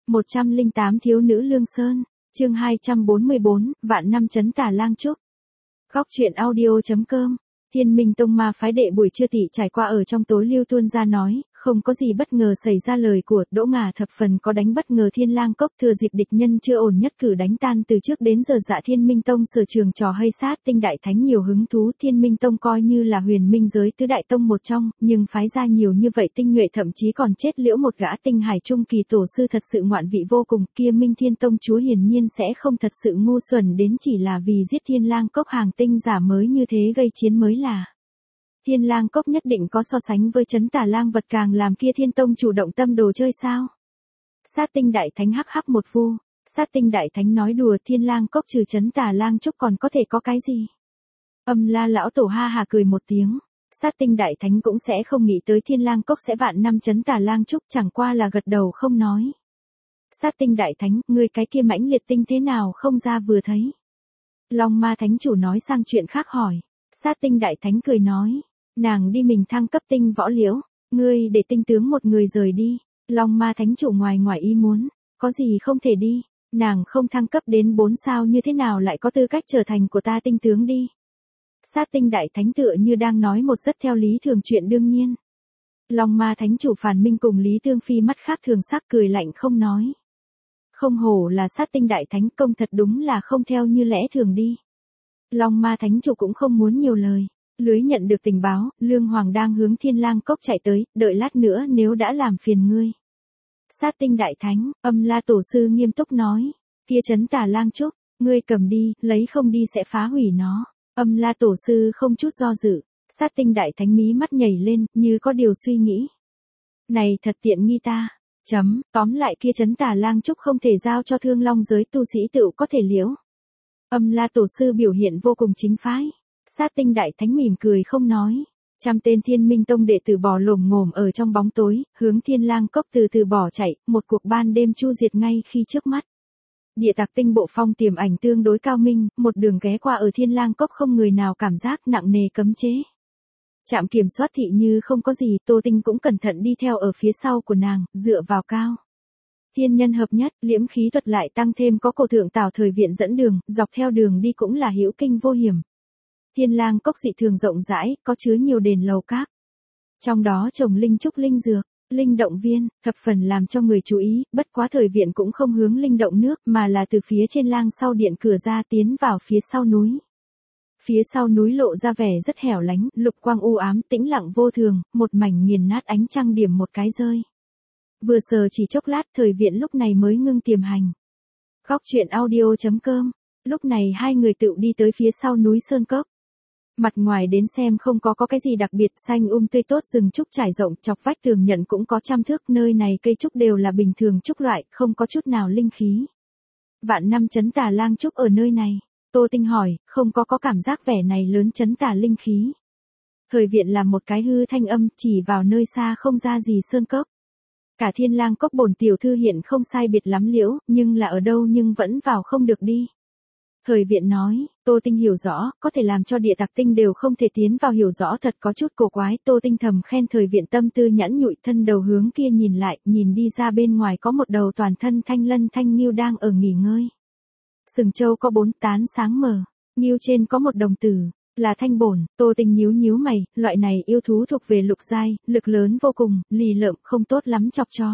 108 Thiếu nữ Lương Sơn, chương 244, vạn năm chấn tà lang trúc. Góc truyện audio.com. Thiên Minh Tông Ma phái đệ buổi trưa tị trải qua ở trong tối lưu tuôn ra nói, không có gì bất ngờ xảy ra lời của Đỗ Ngà thập phần có đánh bất ngờ Thiên Lang Cốc thừa dịp địch nhân chưa ổn nhất cử đánh tan từ trước đến giờ Dạ Thiên Minh Tông sở trường trò hay sát tinh đại thánh nhiều hứng thú. Thiên Minh Tông coi như là huyền minh giới tứ đại tông một trong, nhưng phái ra nhiều như vậy tinh nhuệ thậm chí còn chết liễu một gã tinh hải trung kỳ tổ sư thật sự ngoạn vị vô cùng. Kia Minh Thiên Tông chúa hiển nhiên sẽ không thật sự ngu xuẩn đến chỉ là vì giết Thiên Lang Cốc hàng tinh giả mới như thế gây chiến mới là. Thiên Lang Cốc nhất định có so sánh với chấn tà lang vật càng làm kia Thiên Tông chủ động tâm đồ chơi sao? Sát tinh đại thánh hắc hắc một vu, sát tinh đại thánh nói đùa Thiên Lang Cốc trừ chấn tà lang trúc còn có thể có cái gì? Âm La lão tổ ha hà cười một tiếng, sát tinh đại thánh cũng sẽ không nghĩ tới Thiên Lang Cốc sẽ vạn năm chấn tà lang trúc chẳng qua là gật đầu không nói. Sát tinh đại thánh, ngươi cái kia mãnh liệt tinh thế nào không ra vừa thấy? Long Ma thánh chủ nói sang chuyện khác hỏi, sát tinh đại thánh cười nói. Nàng đi mình thăng cấp tinh võ liễu, ngươi để tinh tướng một người rời đi. Long Ma thánh chủ ngoài ý muốn, có gì không thể đi, nàng không thăng cấp đến 4 sao như thế nào lại có tư cách trở thành của ta tinh tướng đi. Sát tinh đại thánh tựa như đang nói một rất theo lý thường chuyện đương nhiên. Long Ma thánh chủ Phàn Minh cùng Lý Tương Phi mắt khác thường sắc cười lạnh không nói. Không hổ là sát tinh đại thánh công thật đúng là không theo như lẽ thường đi. Long Ma thánh chủ cũng không muốn nhiều lời. Lưới nhận được tình báo, Lương Hoàng đang hướng Thiên Lang Cốc chạy tới, đợi lát nữa nếu đã làm phiền ngươi. Sát tinh đại thánh, Âm La tổ sư nghiêm túc nói, kia chấn tà lang trúc, ngươi cầm đi, lấy không đi sẽ phá hủy nó. Âm La tổ sư không chút do dự, sát tinh đại thánh mí mắt nhảy lên, như có điều suy nghĩ. Này thật tiện nghi ta. Tóm lại kia chấn tà lang trúc không thể giao cho Thương Long giới tu sĩ tự có thể liễu. Âm La tổ sư biểu hiện vô cùng chính phái. Sát tinh đại thánh mỉm cười không nói. Trăm tên Thiên Minh Tông đệ tử bò lồm ngồm ở trong bóng tối, hướng Thiên Lang Cốc từ từ bỏ chạy, một cuộc ban đêm chu diệt ngay khi trước mắt. Địa tặc tinh bộ phong tiềm ảnh tương đối cao minh, một đường ghé qua ở Thiên Lang Cốc không người nào cảm giác nặng nề cấm chế. Trạm kiểm soát thị như không có gì, Tô Tinh cũng cẩn thận đi theo ở phía sau của nàng, dựa vào cao. Thiên nhân hợp nhất, liễm khí thuật lại tăng thêm có cổ thượng Tào thời viện dẫn đường, dọc theo đường đi cũng là hữu kinh vô hiểm. Thiên Lang Cốc dị thường rộng rãi, có chứa nhiều đền lầu các. Trong đó trồng linh trúc linh dược, linh động viên, thập phần làm cho người chú ý, bất quá thời viện cũng không hướng linh động nước mà là từ phía trên lang sau điện cửa ra tiến vào phía sau núi. Phía sau núi lộ ra vẻ rất hẻo lánh, lục quang u ám, tĩnh lặng vô thường, một mảnh nghiền nát ánh trăng điểm một cái rơi. Vừa sờ chỉ chốc lát thời viện lúc này mới ngưng tiềm hành. Góc truyện audio.com. Lúc này hai người tự đi tới phía sau núi Sơn Cốc. Mặt ngoài đến xem không có cái gì đặc biệt, xanh tươi tốt rừng trúc trải rộng, chọc vách tường nhận cũng có trăm thước, nơi này cây trúc đều là bình thường trúc loại, không có chút nào linh khí. Vạn năm chấn tà lang trúc ở nơi này. Tô Tinh hỏi, không có cảm giác vẻ này lớn chấn tà linh khí. Thời viện là một cái hư thanh âm, chỉ vào nơi xa không ra gì Sơn Cốc. Cả Thiên Lang Cốc bổn tiểu thư hiện không sai biệt lắm liễu, nhưng là ở đâu nhưng vẫn vào không được đi. Thời viện nói, Tô Tinh hiểu rõ, có thể làm cho địa tặc tinh đều không thể tiến vào hiểu rõ thật có chút cổ quái. Tô Tinh thầm khen thời viện tâm tư nhẵn nhụi, thân đầu hướng kia nhìn lại, nhìn đi ra bên ngoài có một đầu toàn thân thanh lân thanh nghiêu đang ở nghỉ ngơi. Sừng trâu có 4 tán sáng mờ, nghiêu trên có một đồng tử, là thanh bổn. Tô Tinh nhíu mày, loại này yêu thú thuộc về lục giai, lực lớn vô cùng, lì lợm không tốt lắm chọc cho.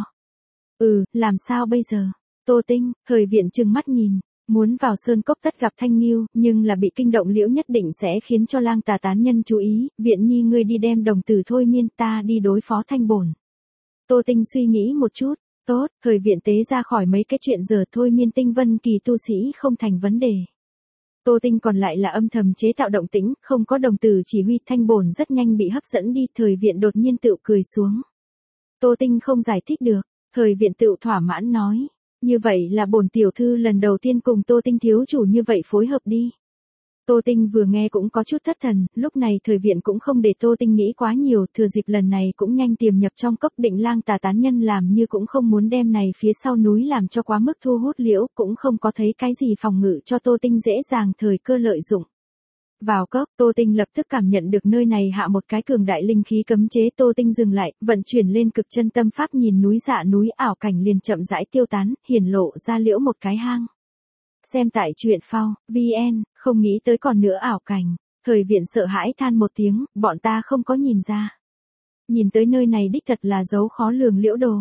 Làm sao bây giờ? Tô Tinh, thời viện trừng mắt nhìn. Muốn vào Sơn Cốc tất gặp thanh nghiêu, nhưng là bị kinh động liễu nhất định sẽ khiến cho lang tà tán nhân chú ý, viện nhi ngươi đi đem đồng tử thôi miên, ta đi đối phó thanh bổn. Tô Tinh suy nghĩ một chút, tốt, thời viện tế ra khỏi mấy cái chuyện giờ thôi miên tinh vân kỳ tu sĩ không thành vấn đề. Tô Tinh còn lại là âm thầm chế tạo động tĩnh, không có đồng tử chỉ huy thanh bổn rất nhanh bị hấp dẫn đi, thời viện đột nhiên tự cười xuống. Tô Tinh không giải thích được, thời viện tự thỏa mãn nói. Như vậy là bổn tiểu thư lần đầu tiên cùng Tô Tinh thiếu chủ như vậy phối hợp đi. Tô Tinh vừa nghe cũng có chút thất thần, lúc này thời viện cũng không để Tô Tinh nghĩ quá nhiều, thừa dịp lần này cũng nhanh tiềm nhập trong cốc. Định lang tà tán nhân làm như cũng không muốn đem này phía sau núi làm cho quá mức thu hút liễu, cũng không có thấy cái gì phòng ngự cho Tô Tinh dễ dàng thời cơ lợi dụng. Vào cốc, Tô Tinh lập tức cảm nhận được nơi này hạ một cái cường đại linh khí cấm chế. Tô Tinh dừng lại, vận chuyển lên cực chân tâm pháp, nhìn núi dạ núi ảo cảnh liền chậm rãi tiêu tán, hiển lộ ra liễu một cái hang. Xem tại truyện phao, VN, không nghĩ tới còn nữa ảo cảnh. Thời viện sợ hãi than một tiếng, bọn ta không có nhìn ra. Nhìn tới nơi này đích thật là dấu khó lường liễu đồ.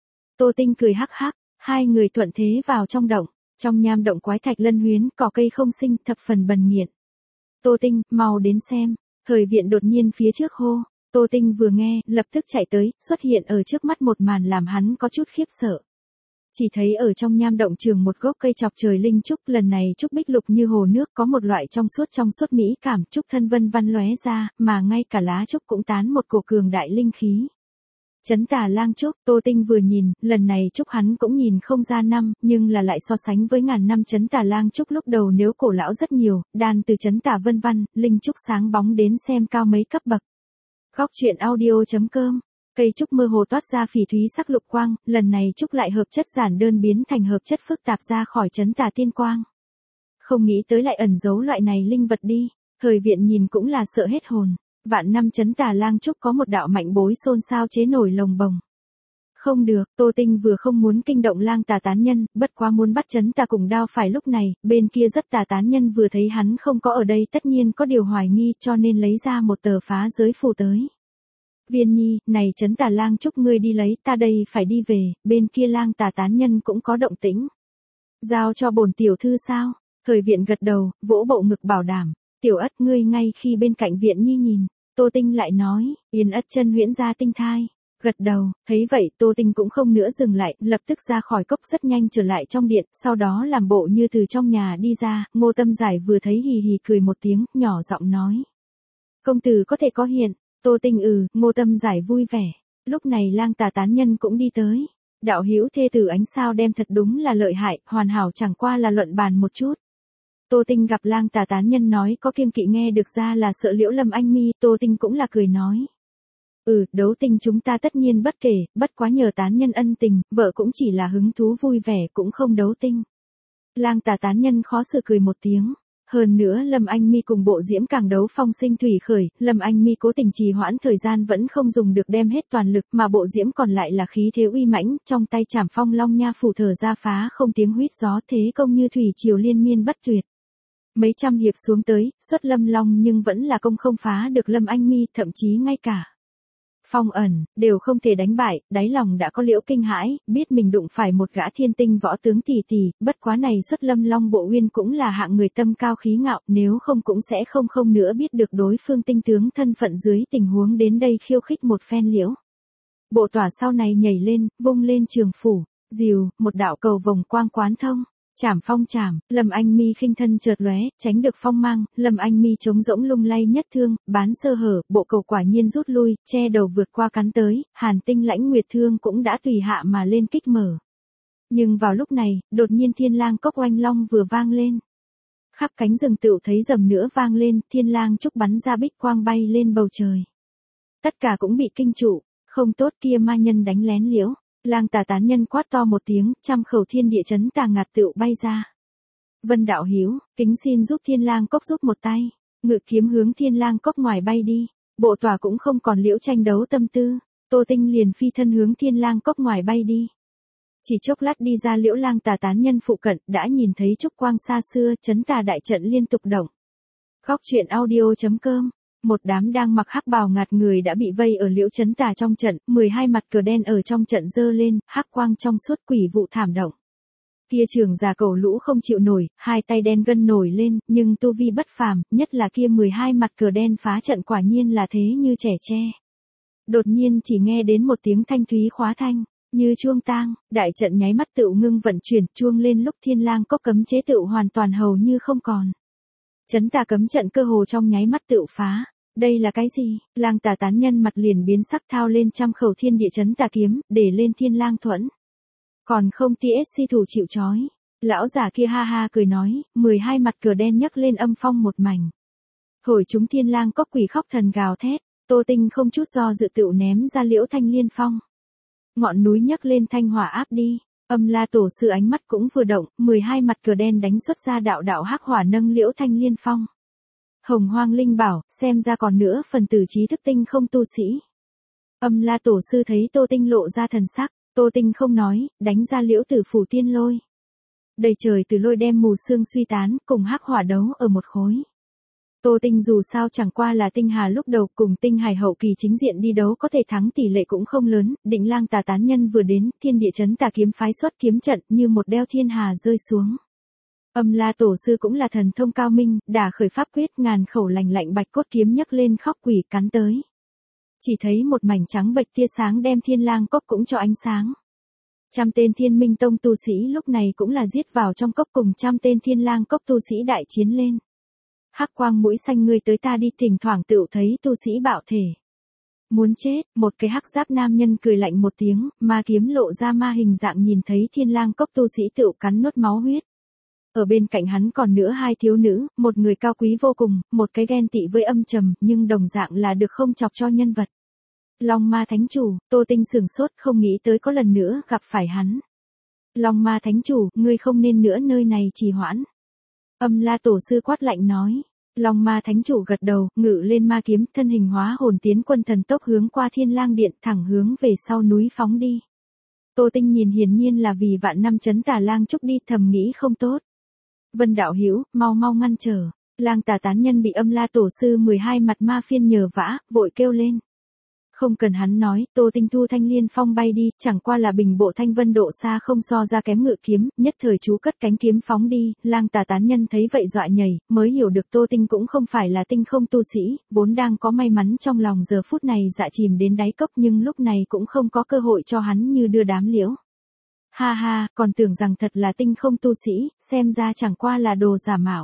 Tô Tinh cười hắc hắc, hai người thuận thế vào trong động. Trong nham động quái thạch lân huyến, cỏ cây không sinh, thập phần bần nghiện. Tô Tinh, mau đến xem. Thời viện đột nhiên phía trước hô. Tô Tinh vừa nghe, lập tức chạy tới, xuất hiện ở trước mắt một màn làm hắn có chút khiếp sợ. Chỉ thấy ở trong nham động trường một gốc cây chọc trời linh trúc, lần này trúc bích lục như hồ nước, có một loại trong suốt mỹ cảm, trúc thân vân văn lóe ra, mà ngay cả lá trúc cũng tán một cổ cường đại linh khí. Chấn Tà Lang trúc, Tô Tinh vừa nhìn, lần này trúc hắn cũng nhìn không ra năm, nhưng là lại so sánh với ngàn năm Chấn Tà Lang trúc lúc đầu nếu cổ lão rất nhiều, đan từ Chấn Tà vân văn, linh trúc sáng bóng đến xem cao mấy cấp bậc. Góc truyện audio.com. Cây trúc mơ hồ toát ra phỉ thúy sắc lục quang, lần này trúc lại hợp chất giản đơn biến thành hợp chất phức tạp ra khỏi Chấn Tà tiên quang. Không nghĩ tới lại ẩn giấu loại này linh vật đi, thời viện nhìn cũng là sợ hết hồn. Vạn năm Chấn Tà Lang trúc có một đạo mạnh bối xôn xao chế nổi lồng bồng. Không được, Tô Tinh vừa không muốn kinh động Lang Tà tán nhân, bất quá muốn bắt Chấn Tà cùng đao phải lúc này, bên kia rất tà tán nhân vừa thấy hắn không có ở đây tất nhiên có điều hoài nghi cho nên lấy ra một tờ phá giới phù tới. Viên Nhi, này Chấn Tà Lang trúc ngươi đi lấy, ta đây phải đi về, bên kia Lang Tà tán nhân cũng có động tĩnh. Giao cho bổn tiểu thư sao? Thời viện gật đầu, vỗ bộ ngực bảo đảm. Tiểu Ất ngươi ngay khi bên cạnh Viện Nhi nhìn, Tô Tinh lại nói, Yên Ất chân huyễn ra tinh thai. Gật đầu, thấy vậy Tô Tinh cũng không nữa dừng lại, lập tức ra khỏi cốc rất nhanh trở lại trong điện, sau đó làm bộ như từ trong nhà đi ra, Ngô Tâm Giải vừa thấy hì hì cười một tiếng, nhỏ giọng nói. Công tử có thể có hiện, Tô Tinh Ngô Tâm Giải vui vẻ. Lúc này Lang Tà tán nhân cũng đi tới. Đạo hữu thê tử ánh sao đem thật đúng là lợi hại, hoàn hảo chẳng qua là luận bàn một chút. Tô Tinh gặp Lang Tà tán nhân nói có kiêng kỵ nghe được ra là sợ Liễu Lâm Anh Mi, Tô Tinh cũng là cười nói. Đấu tình chúng ta tất nhiên bất kể, bất quá nhờ tán nhân ân tình, vợ cũng chỉ là hứng thú vui vẻ cũng không đấu tinh. Lang Tà tán nhân khó xử cười một tiếng. Hơn nữa Lâm Anh Mi cùng Bộ Diễm càng đấu phong sinh thủy khởi, Lâm Anh Mi cố tình trì hoãn thời gian vẫn không dùng được đem hết toàn lực mà Bộ Diễm còn lại là khí thế uy mãnh, trong tay chảm phong long nha phủ thở ra phá không tiếng huýt gió thế công như thủy triều liên miên bất tuyệt. Mấy trăm hiệp xuống tới, xuất Lâm Long nhưng vẫn là công không phá được Lâm Anh Mi, thậm chí ngay cả Phong Ẩn đều không thể đánh bại, đáy lòng đã có liễu kinh hãi, biết mình đụng phải một gã thiên tinh võ tướng tỷ tỷ, bất quá này xuất Lâm Long Bộ Uyên cũng là hạng người tâm cao khí ngạo, nếu không cũng sẽ không nữa biết được đối phương tinh tướng thân phận dưới tình huống đến đây khiêu khích một phen liễu. Bộ Tỏa sau này nhảy lên, vung lên trường phủ, dìu, một đạo cầu vòng quang quán thông. Chảm phong chảm, Lâm Anh Mi khinh thân chợt lóe, tránh được phong mang, Lâm Anh Mi chống rỗng lung lay nhất thương, bán sơ hở, bộ cầu quả nhiên rút lui, che đầu vượt qua cắn tới, Hàn Tinh Lãnh Nguyệt thương cũng đã tùy hạ mà lên kích mở. Nhưng vào lúc này, đột nhiên Thiên Lang cốc oanh long vừa vang lên. Khắp cánh rừng tựu thấy rầm nữa vang lên, Thiên Lang trúc bắn ra bích quang bay lên bầu trời. Tất cả cũng bị kinh trụ, không tốt kia ma nhân đánh lén liễu. Lang Tà tán nhân quát to một tiếng, trăm khẩu thiên địa chấn tà ngạt tựu bay ra. Vân đạo hữu, kính xin giúp Thiên Lang cốc giúp một tay, ngự kiếm hướng Thiên Lang cốc ngoài bay đi. Bộ Tỏa cũng không còn liễu tranh đấu tâm tư, Tô Tinh liền phi thân hướng Thiên Lang cốc ngoài bay đi. Chỉ chốc lát đi ra liễu Lang Tà tán nhân phụ cận, đã nhìn thấy trúc quang xa xưa, chấn tà đại trận liên tục động. Góc truyện audio.com. Một đám đang mặc hắc bào ngạt người đã bị vây ở liễu chấn tà trong trận, 12 mặt cờ đen ở trong trận giơ lên, hắc quang trong suốt quỷ vụ thảm động. Kia trưởng già cẩu lũ không chịu nổi, hai tay đen gân nổi lên, nhưng tu vi bất phàm, nhất là kia 12 mặt cờ đen phá trận quả nhiên là thế như trẻ tre. Đột nhiên chỉ nghe đến một tiếng thanh thúy khóa thanh, như chuông tang, đại trận nháy mắt tựu ngưng vận chuyển, chuông lên lúc Thiên Lang cốc cấm chế tựu hoàn toàn hầu như không còn. Chấn tà cấm trận cơ hồ trong nháy mắt tựu phá. Đây là cái gì? Lang Tà tán nhân mặt liền biến sắc thao lên trăm khẩu thiên địa chấn tà kiếm, để lên Thiên Lang thuẫn. Còn không TSC thủ chịu trói. Lão giả kia ha ha cười nói, 12 mặt cờ đen nhấc lên âm phong một mảnh. Thổi chúng Thiên Lang cốc quỷ khóc thần gào thét, Tô Tinh không chút do dự tựu ném ra liễu thanh liên phong. Ngọn núi nhấc lên thanh hỏa áp đi. Âm La tổ sư ánh mắt cũng vừa động, 12 mặt cờ đen đánh xuất ra đạo đạo hắc hỏa nâng liễu thanh liên phong. Hồng Hoang Linh bảo, xem ra còn nữa phần tử trí thức tinh không tu sĩ. Âm La Tổ sư thấy Tô Tinh lộ ra thần sắc, Tô Tinh không nói, đánh ra Liễu Tử Phủ Tiên Lôi. Đầy trời từ lôi đem mù sương suy tán, cùng hắc hỏa đấu ở một khối. Tô Tinh dù sao chẳng qua là Tinh Hà lúc đầu cùng Tinh Hải hậu kỳ chính diện đi đấu có thể thắng tỷ lệ cũng không lớn, Định Lang Tà tán nhân vừa đến, Thiên Địa Chấn Tà kiếm phái xuất kiếm trận như một đeo thiên hà rơi xuống. Âm La Tổ sư cũng là thần thông cao minh, đả khởi pháp quyết, ngàn khẩu lành lạnh bạch cốt kiếm nhấc lên khóc quỷ cắn tới. Chỉ thấy một mảnh trắng bệch tia sáng đem Thiên Lang cốc cũng cho ánh sáng. Trăm tên Thiên Minh Tông tu sĩ lúc này cũng là giết vào trong cốc cùng trăm tên Thiên Lang cốc tu sĩ đại chiến lên. Hắc quang mũi xanh ngươi tới ta đi, thỉnh thoảng tựu thấy tu sĩ bạo thể. Muốn chết, một cái hắc giáp nam nhân cười lạnh một tiếng, ma kiếm lộ ra ma hình dạng, nhìn thấy Thiên Lang cốc tu sĩ tựu cắn nuốt máu huyết. Ở bên cạnh hắn còn nữa hai thiếu nữ, một người cao quý vô cùng, một cái ghen tị với âm trầm, nhưng đồng dạng là được không chọc cho nhân vật. Long Ma Thánh Chủ, Tô Tinh sửng sốt không nghĩ tới có lần nữa gặp phải hắn. Long Ma Thánh Chủ, ngươi không nên nữa nơi này trì hoãn. Âm La Tổ sư quát lạnh nói. Long Ma Thánh Chủ gật đầu, ngự lên ma kiếm, thân hình hóa hồn tiến quân thần tốc hướng qua Thiên Lang Điện, thẳng hướng về sau núi phóng đi. Tô Tinh nhìn hiển nhiên là vì vạn năm chấn Tà Lang Trúc đi, thầm nghĩ không tốt. Vân đạo hữu, mau mau ngăn trở. Lang Tà tán nhân bị Âm La Tổ sư 12 mặt ma phiên nhờ vả, vội kêu lên. Không cần hắn nói, Tô Tinh thu thanh liên phong bay đi, chẳng qua là bình bộ thanh vân độ xa không so ra kém ngự kiếm, nhất thời chú cất cánh kiếm phóng đi, Lang Tà tán nhân thấy vậy dọa nhảy, mới hiểu được Tô Tinh cũng không phải là tinh không tu sĩ, vốn đang có may mắn trong lòng giờ phút này dạ chìm đến đáy cốc, nhưng lúc này cũng không có cơ hội cho hắn như đưa đám liễu. Ha ha, còn tưởng rằng thật là tinh không tu sĩ, xem ra chẳng qua là đồ giả mạo.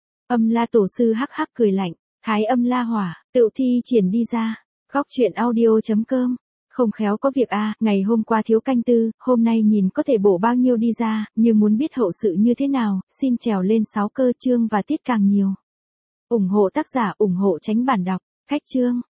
Âm La Tổ sư hắc hắc cười lạnh, Thái Âm La Hỏa, tựu thi triển đi ra. Góc chuyện audio.com. Không khéo có việc ngày hôm qua thiếu canh tư, hôm nay nhìn có thể bổ bao nhiêu đi ra, như muốn biết hậu sự như thế nào, xin trèo lên 6 cơ chương và tiết càng nhiều. Ủng hộ tác giả, ủng hộ tránh bản đọc, khách chương.